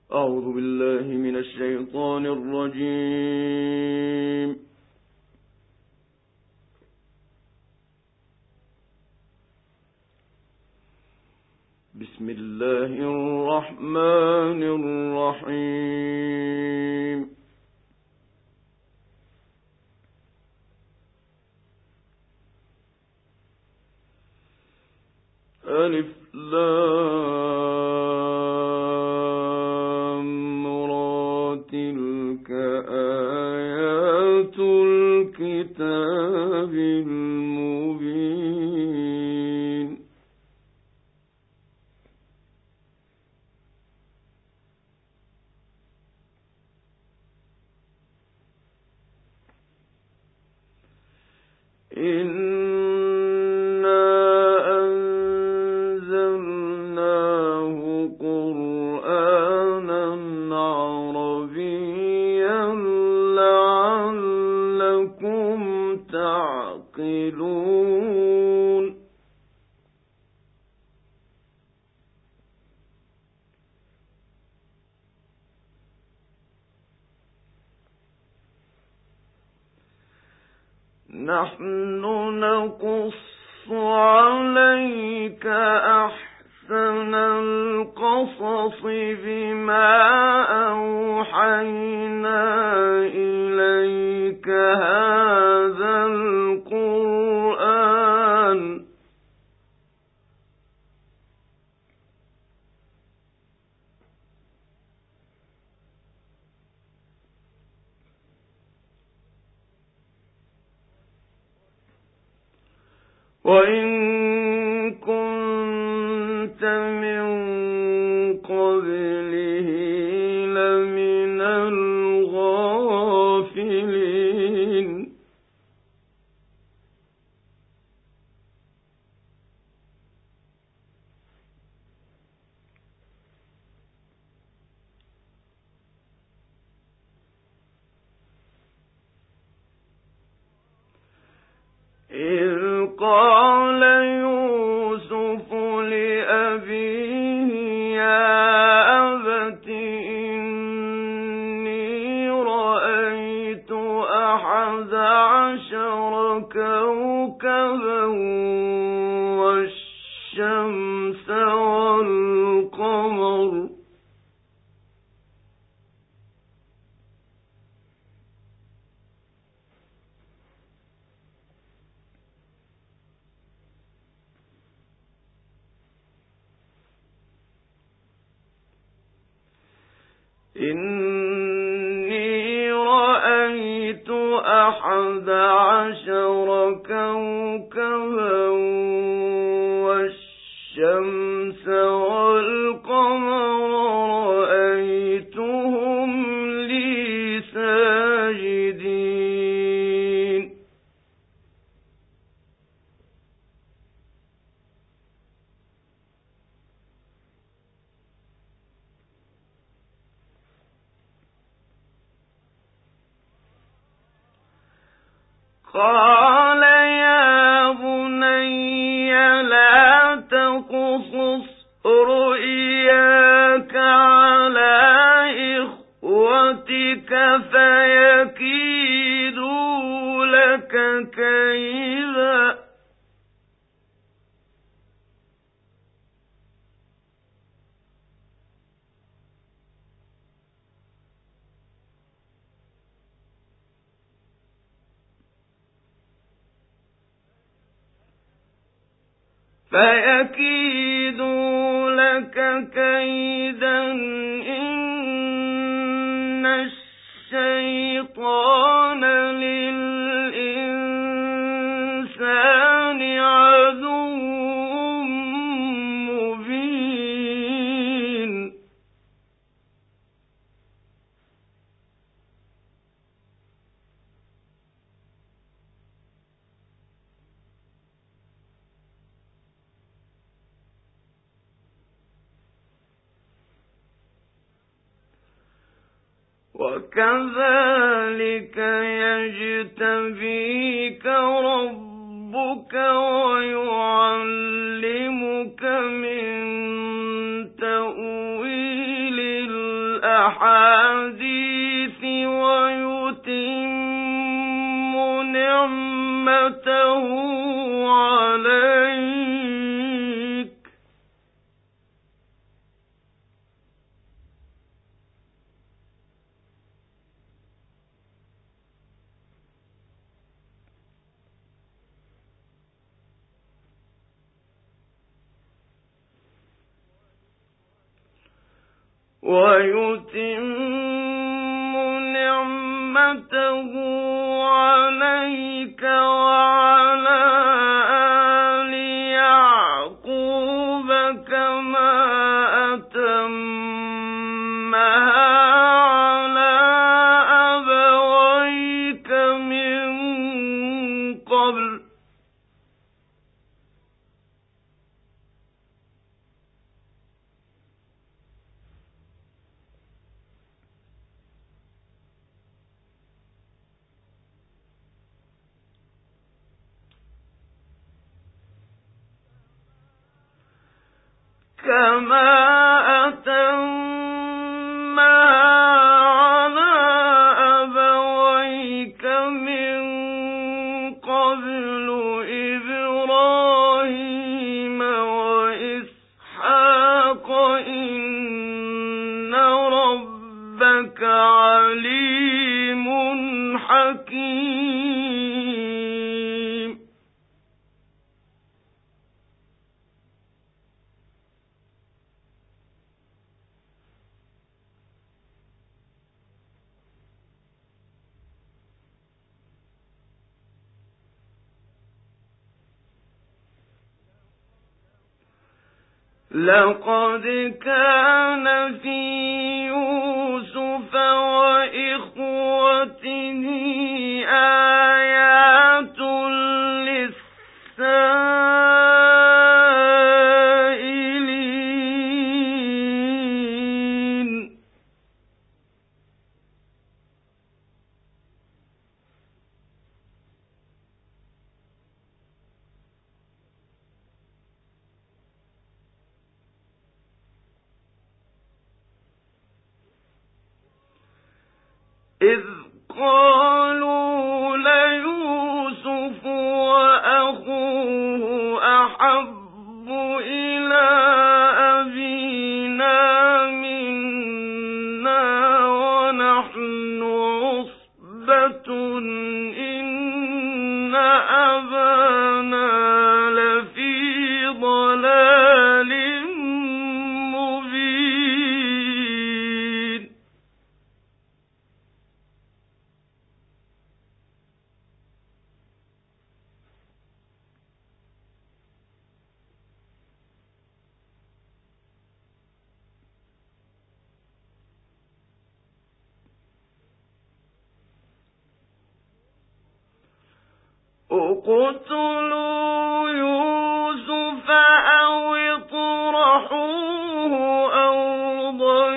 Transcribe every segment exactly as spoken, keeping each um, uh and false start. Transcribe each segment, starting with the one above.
أعوذ بالله من الشيطان الرجيم. بسم الله الرحمن الرحيم. ألف لام را تلك آيات الكتاب المبين. نحن نقص عليك أحسن القصص بما أوحينا إليك هذا القرآن وإن كنت من قبله لمن الغافلين. إذ قال يوسف لأبيه يا أبت إني رأيت أحد عشر كوكبا والشمس والقمر إني رأيت أحد عشر كوكبا والشمس والقمر رأيتهم لي ساجدين. قال يا بني لا تقصص رؤياك على إخوتك فيكيدوا لك كيدا فيكيدوا لك كيدا إن الشيطان للإنسان عدو مبين. وكذلك يجتبيك ربك ويعلمك من تأويل الأحاديث ويتم نعمته عليك ويتم نعمته عليك وعلى آل يعقوب كما أتمها على أبويك من قبل كما أتمها على أبويك من قبل إبراهيم وإسحاق إن ربك عليم حكيم. لقد كان في يوسف وإخوته آيات للسائلين إذ قالوا ليوسف وأخوه أحب إلى أبينا منا ونحن عصبة إن أبانا لفي ضلال مبين. اقتلوا يوسف أو اطرحوه أرضا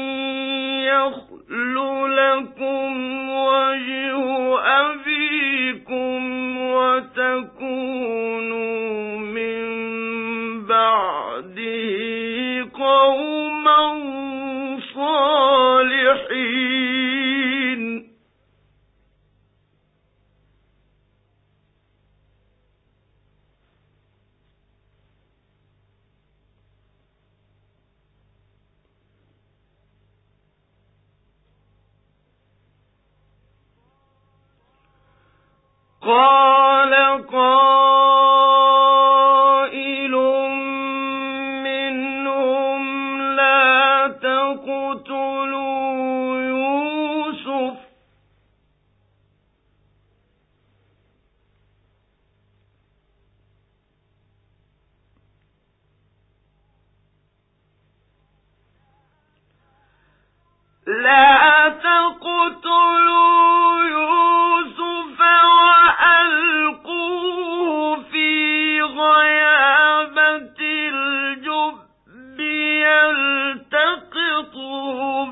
يخل لكم وجه أبيكم وتكونوا من بعده قوما صالحين. قال قائل منهم لا تقتلوا يوسف لا تقتلوا يوسف وألقوه في غيابة الجب يلتقطه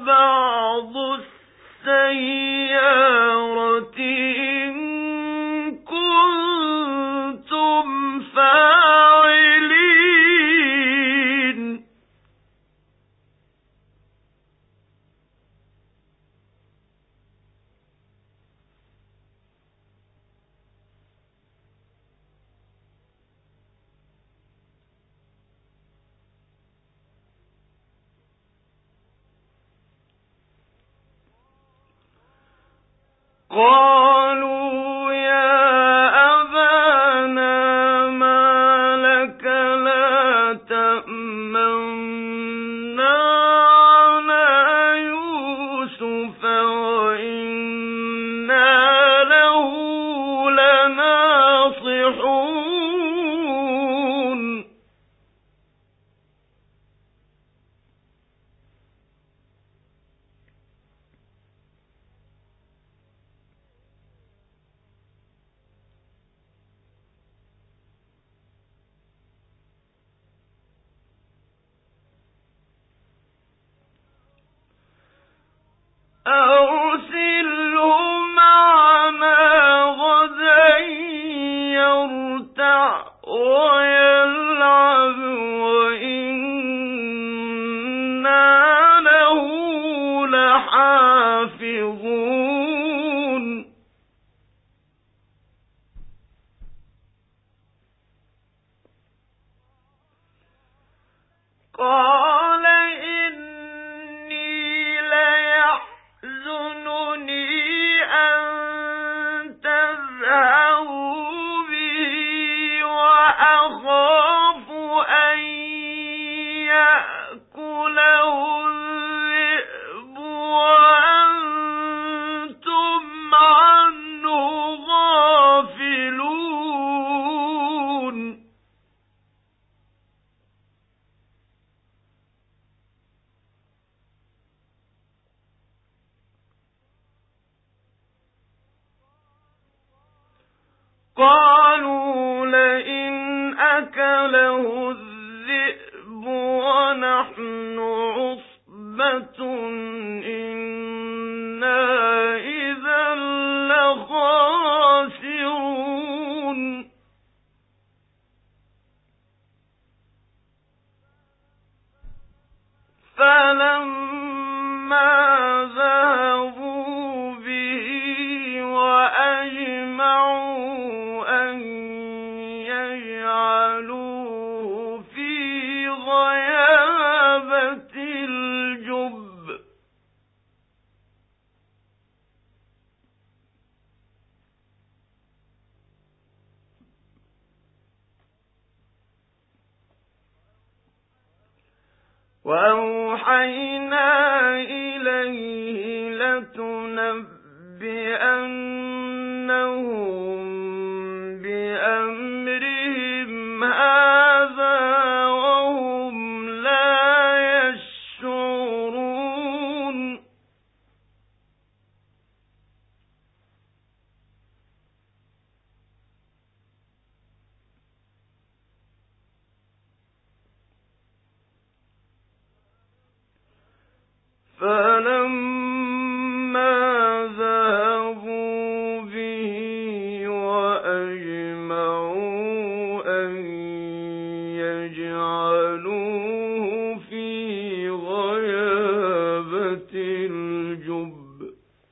قالوا يا أبانا ما لك لا تأمنا على يوسف وإنا له لناصحون أرسله معنا غدا يرتع ويلعب وإنا له لحافظون قال إني ليحزنني أن تذهبوا به وأخاف أن يأكله الذئب وأنتم عنه غافلون قالوا لئن أكله الذئب ونحن عصبة إنا إذا لخاسرون فلما ذهبوا به وأجمعوا أن يجعلوه في غيابة الجب وأوحينا إليه لتنبئنهم بأمرهم هذا وهم لا يشعرون فلما ذهبوا به وأجمعوا أن يجعلوه في غيابة الجب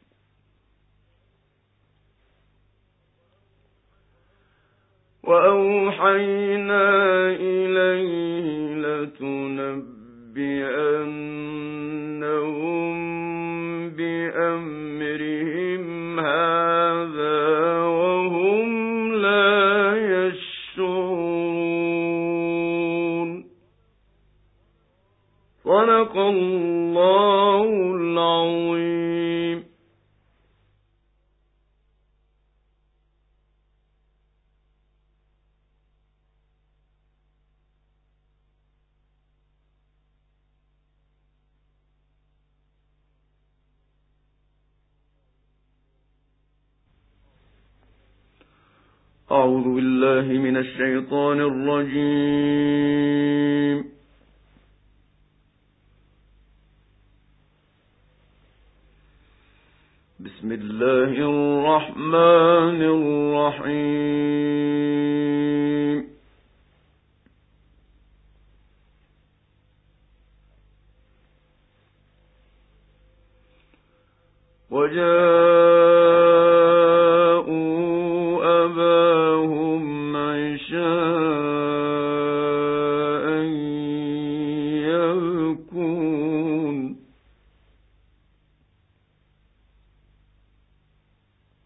وأوحينا إليه لتنبئنهم بأمرهم هذا وهم لا يشعرون صدق الله العظيم. أعوذ بالله من الشيطان الرجيم. بسم الله الرحمن الرحيم. وجاءوا أباهم عشاء يبكون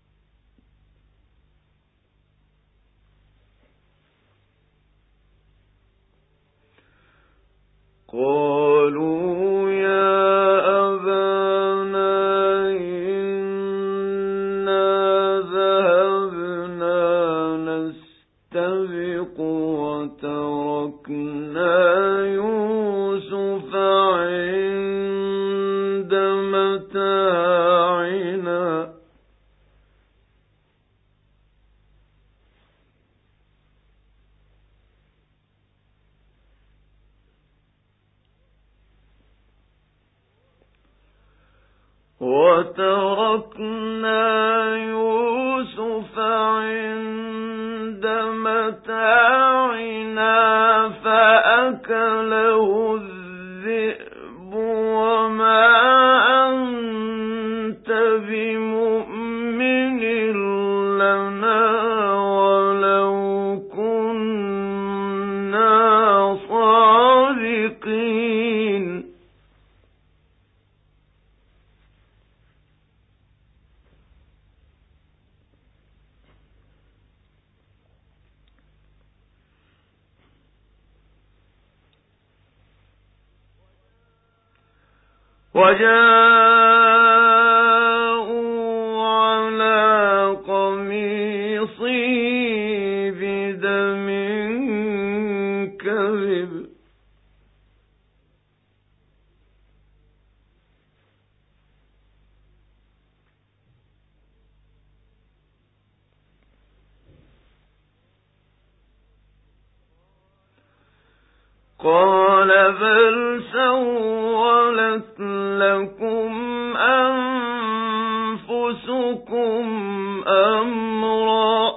وتركنا يوسف عند متاعنا فأكله الذئب وما أنت بمؤمن لنا ولو كنا صادقين. وجاءوا على قميصه بدم كذب قال بل سولت لكم أنفسكم أمرا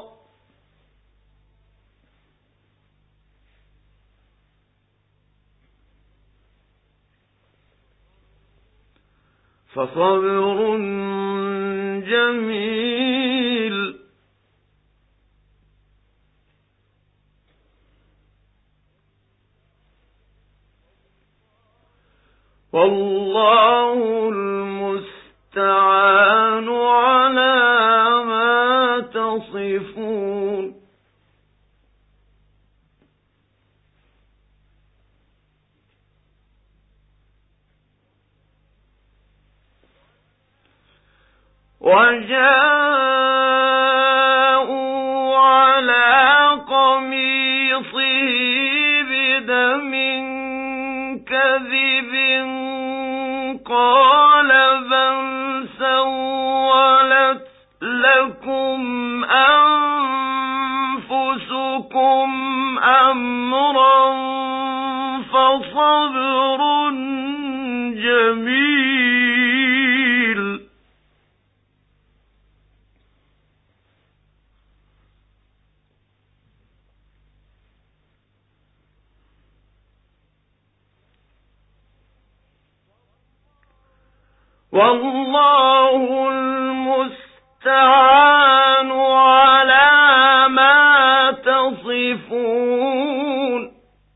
فصبر جميل والله المستعان على ما تصفون. وجاءوا على قميصه بدم كذب قال بل سولت لكم أنفسكم أمرا فصبر جميل والله المستعان على ما تصفون.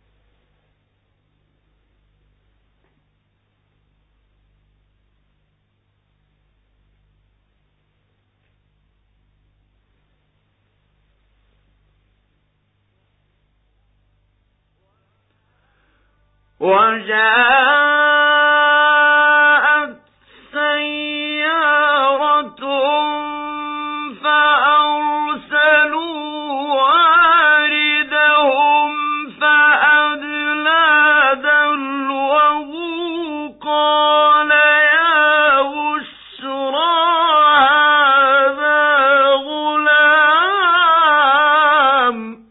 وجاءت سيارة فأرسلوا واردهم فأدلى دلوه قال يا بشرى هذا غلام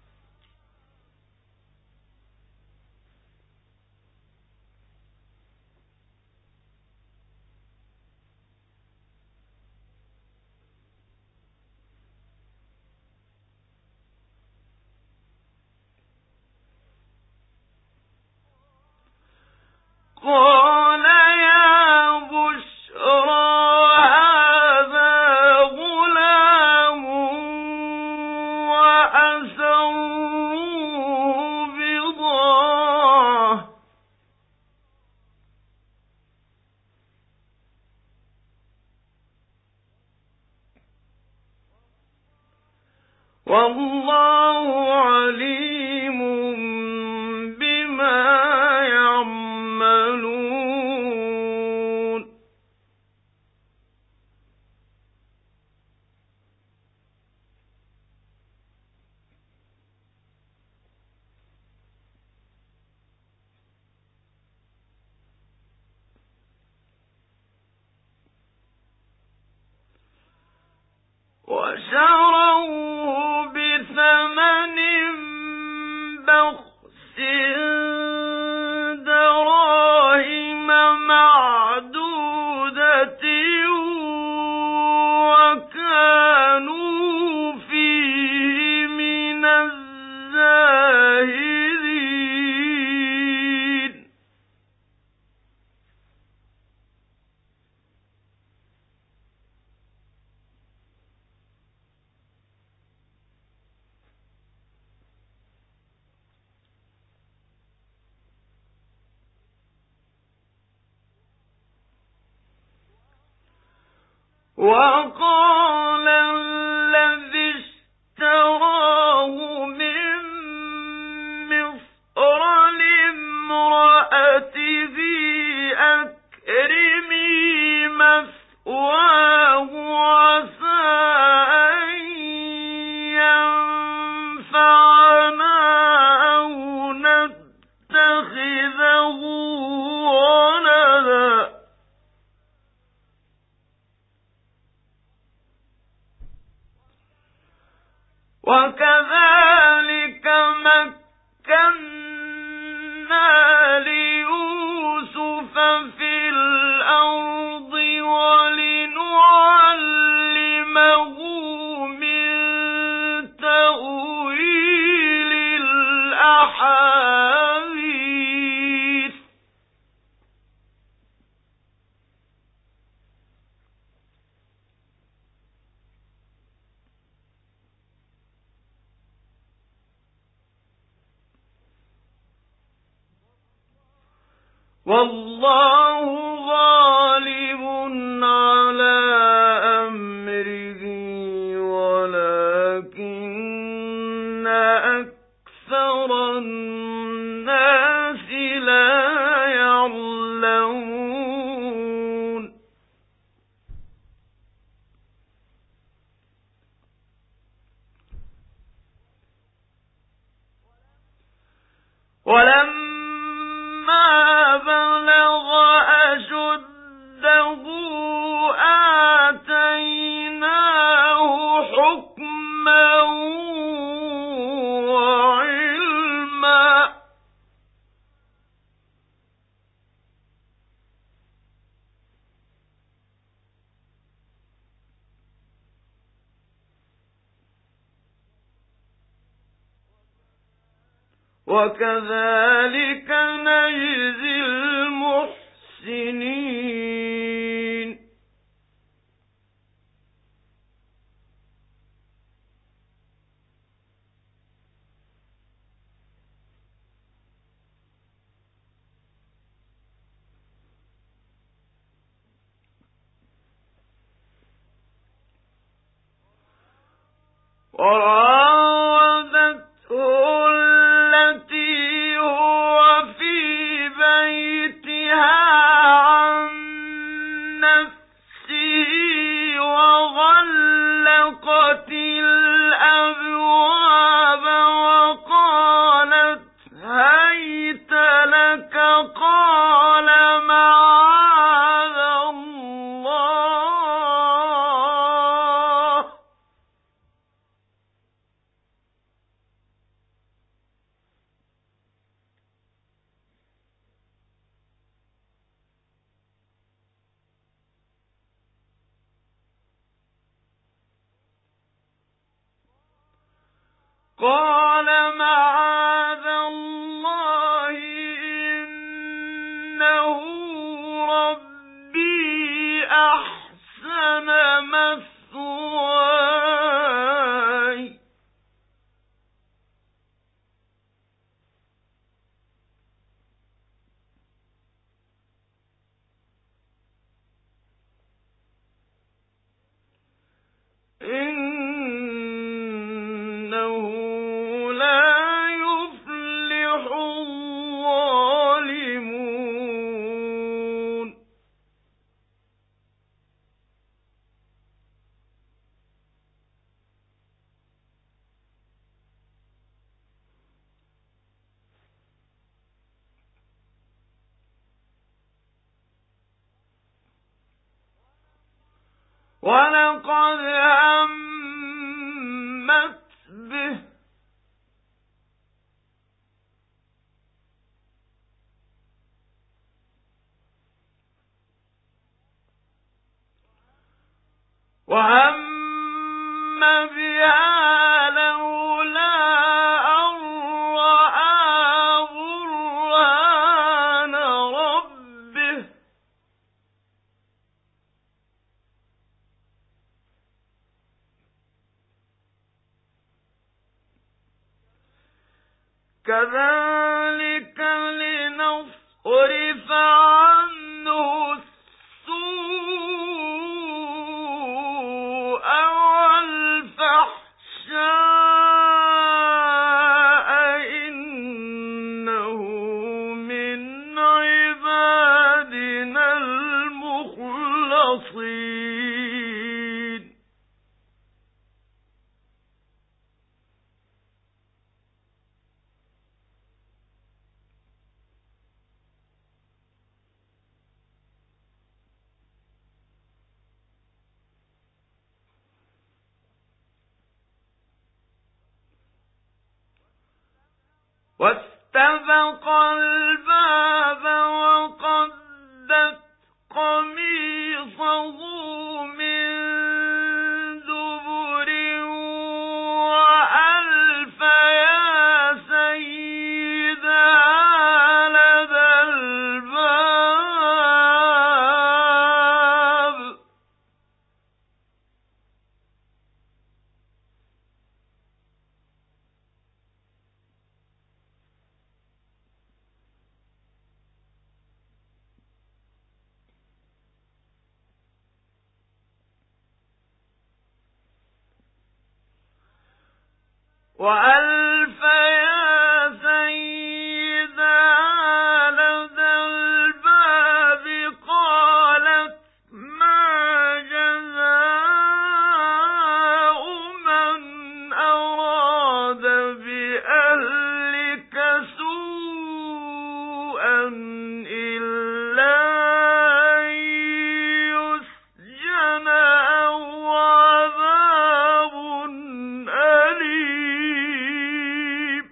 قال يا بشرى هذا غلام وأسروه بضاعة والله عليم بما يعملون. وشروه بثمن بخس دراهم معدودة وقال الذي اشتراه من مصر لامرأته أكرمي مثواه عسى أن ينفعنا أو نتخذه ولدا وكذلك مكنا ليوسف في الأرض ولنعلمه من تأويل الأحاديث والله غالب على أمره ولكن أكثر الناس لا يعلمون ولما بلغ أشده آتيناه حكما وعلما وكذلك نجزي المحسنين وراودته التي هو في بيتها عن نفسه وغلقت الأبواب وقالت هيت لك قال معاذ الله قال معاذ الله إنه ربي أحسن مثواي إنه لا يفلح الظالمون ولقد همت به وهم بها لولا أن رأى برهان ربه كذلك لنصرف عنه السوء واستبق الباب وقدت قميصه من دبر وألف يا سيدها لدى الباب وألف يا سيدها لدى الباب قالت ما جزاء من أراد بأهلك سوءا إلا أن يسجن أو عذاب أليم.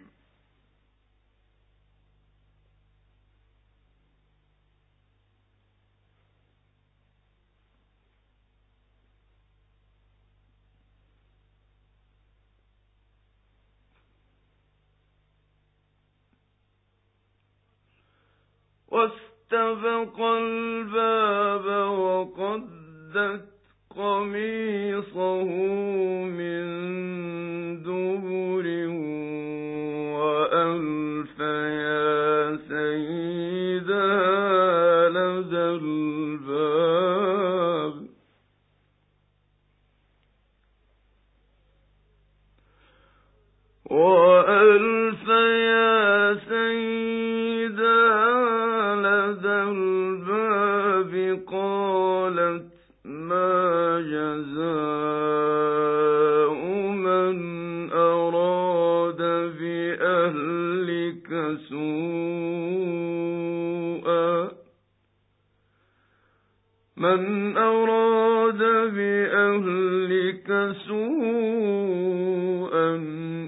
واستبق الباب وقدت قميصه من دبر وألف يا سيدها لدى الباب وألف يا سيدها لدى الباب قالت ما جزاء من أراد بأهلك سوءا من أراد بأهلك سوءا